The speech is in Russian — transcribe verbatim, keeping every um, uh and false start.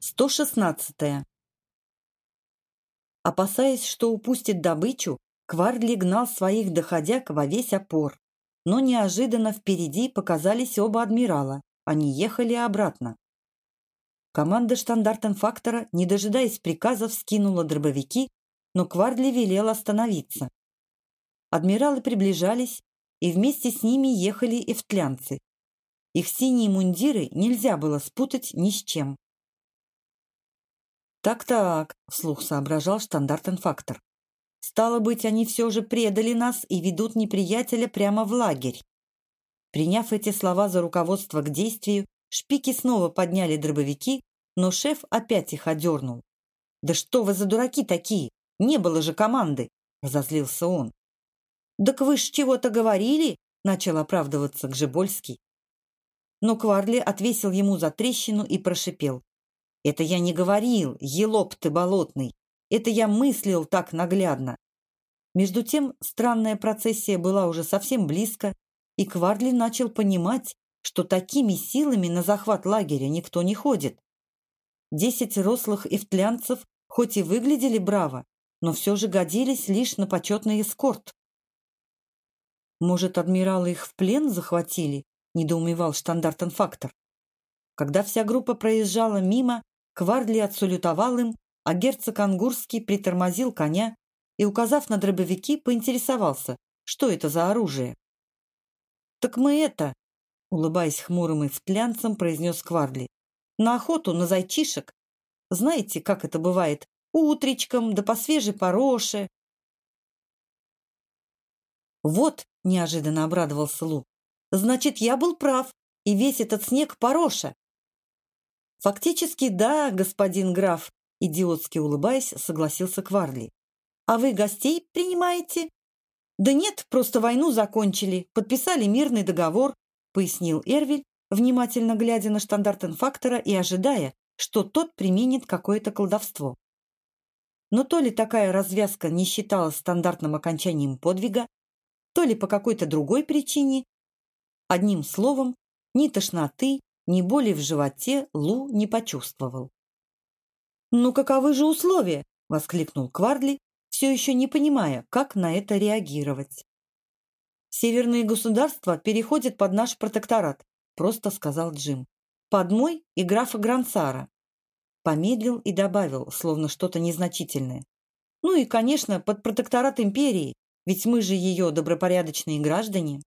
сто шестнадцатое. Опасаясь, что упустит добычу, Квардли гнал своих доходяг во весь опор. Но неожиданно впереди показались оба адмирала. Они ехали обратно. Команда штандартенфактора, не дожидаясь приказов, скинула дробовики, но Квардли велел остановиться. Адмиралы приближались, и вместе с ними ехали эфтлянцы. Их синие мундиры нельзя было спутать ни с чем. «Так-так», — вслух соображал штандартенфактор. «Стало быть, они все же предали нас и ведут неприятеля прямо в лагерь». Приняв эти слова за руководство к действию, шпики снова подняли дробовики, но шеф опять их одернул. «Да что вы за дураки такие? Не было же команды!» — разозлился он. «Так вы ж чего-то говорили?» — начал оправдываться Гжебольский. Но Квардли отвесил ему затрещину и прошипел. «Это я не говорил, елоп ты болотный. Это я мыслил так наглядно». Между тем странная процессия была уже совсем близко, и Квардли начал понимать, что такими силами на захват лагеря никто не ходит. Десять рослых эфтлянцев хоть и выглядели браво, но все же годились лишь на почетный эскорт. «Может, адмиралы их в плен захватили?» – недоумевал штандартенфактор. Когда вся группа проезжала мимо, Квардли отсалютовал им, а герцог Ангурский притормозил коня и, указав на дробовики, поинтересовался, что это за оружие. «Так мы это», — улыбаясь хмурым эфтлянцем, произнес Квардли, «на охоту на зайчишек. Знаете, как это бывает? Утречком, да по свежей пороше». «Вот», — неожиданно обрадовался Лу, «значит, я был прав, и весь этот снег пороша». «Фактически, да, господин граф», — идиотски улыбаясь, согласился Квардли. «А вы гостей принимаете?» «Да нет, просто войну закончили, подписали мирный договор», — пояснил Эрвиль, внимательно глядя на штандартенфактора и ожидая, что тот применит какое-то колдовство. Но то ли такая развязка не считалась стандартным окончанием подвига, то ли по какой-то другой причине. Одним словом, ни тошноты, ни боли в животе Лу не почувствовал. «Ну каковы же условия?» — воскликнул Квардли, все еще не понимая, как на это реагировать. «Северные государства переходят под наш протекторат», — просто сказал Джим. «Под мой и графа Грансара». Помедлил и добавил, словно что-то незначительное. «Ну и, конечно, под протекторат империи, ведь мы же ее добропорядочные граждане».